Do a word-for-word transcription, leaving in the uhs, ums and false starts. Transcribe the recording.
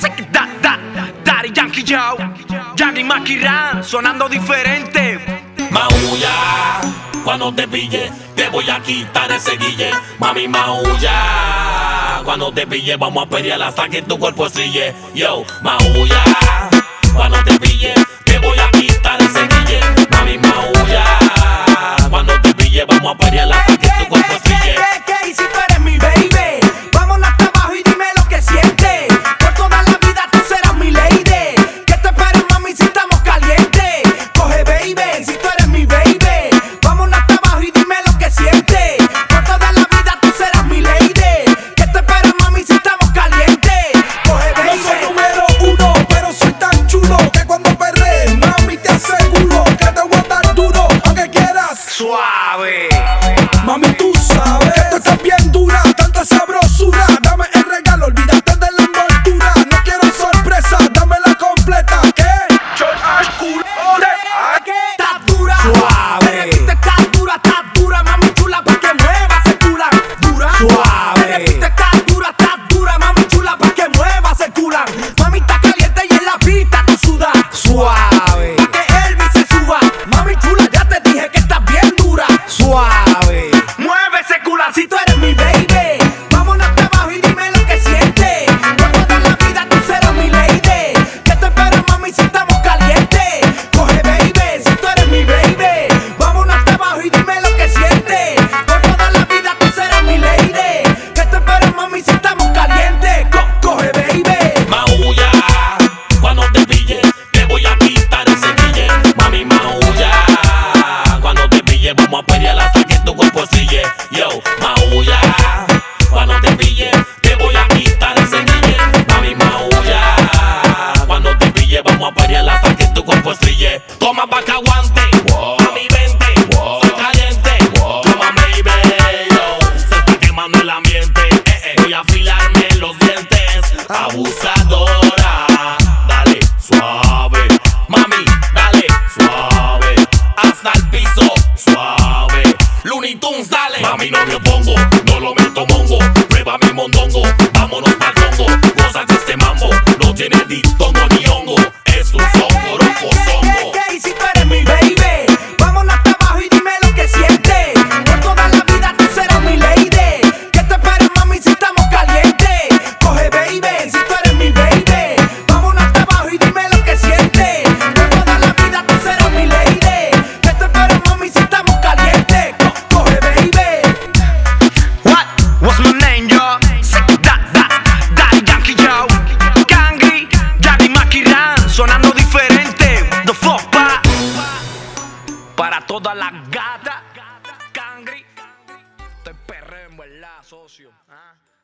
Da, da, Daddy Yankee Joe, Jaggy Makiran, sonando diferente. Maulla, cuando te pille, te voy a quitar ese guille. Mami, maulla, cuando te pille, vamos a pelear hasta que tu cuerpo sille. Yo, maulla, cuando te pille, te voy a quitar ese guille. Mami, maulla, cuando te pille, vamos a pelear hasta que tu cuerpo sille. ¿Qué? Y si tú eres mi baby, vámonos hasta abajo y dime lo que sientes. Por toda la vida tú serás mi lady. ¿Qué te esperas, mami, si estamos calientes? Coge, baby, si tú eres mi baby, vámonos hasta abajo y dime lo que sientes. Por toda la vida tú serás mi lady. ¿Qué te esperas, mami, si estamos calientes? Coge, baby. No soy número uno, pero soy tan chulo que cuando perrees, mami, te aseguro que te voy a dar duro, aunque quieras. Suave. Mami, tú sabes que tú estás bien dura, tanta sabrosura. Dame el regalo, olvídate de la envoltura. No quiero sorpresa, dame la completa. ¿Qué? Estás dura, Suave. Te estás dura, estás dura, mami chula, pa' que muevas el culan. Dura, Suave. Te estás dura, estás dura, mami chula, pa' que muevas el culan. Mami está caliente y en la pista tú sudas. Suave. Pa' que Elvis se suba. Mami chula, ya te dije que estás bien dura. Suave. Mueve ese culan si tú eres mi baby. Vámonos hasta abajo y dime lo que sientes. Por toda la vida tú serás mi lady. ¿Qué te esperas, mami, si estamos calientes? Coge, baby, si tú eres mi baby. Vámonos hasta abajo y dime lo que sientes. Por toda la vida tú serás mi lady. ¿Qué te esperas, mami, si estamos calientes? Co- coge, baby. Maulla, cuando te pille, te voy a quitar ese guille. Mami, maulla, cuando te pille, vamos a pelear hasta que tu cuerpo sille. Yo, maulla, cuando te pille, te voy a quitar ese guille. Mami, maulla, cuando te pille, vamos a pelear hasta que tu cuerpo sille. Toma pa' que aguante, mami, vente, soy caliente. Toma, baby, yo, se está quemando el ambiente. Eh, eh, voy a afilarme los dientes. Abusadora, dale suave. Mami, dale suave. Hasta el piso, suave. Looney Tunes, dale. Mami, no me opongo, no lo meto mongo. Prueba mi mondongo, vámonos pa'l congo. Cosa que este mambo no tiene ditongo ni hongo. Es un songo, rojo, songo. ¿Qué? Y si tú eres mi baby, vámonos hasta abajo y dime lo que sientes. Por toda la vida tú serás mi lady. ¿Qué te esperas, mami, si estamos calientes? Coge, baby, si tú eres mi baby, vámonos hasta abajo y dime lo que sientes. Por toda la vida tú serás mi lady. ¿Qué te esperas, mami, si estamos calientes? Co- coge, baby. What? What's my name, yo? Da, da, Daddy Yankee Joe, Kangri, Jaggy Makiran, sonando diferente. The fuck, pa. Para todas las gatas, Kangri. Te perreo en verdad, socio. ¿Ah?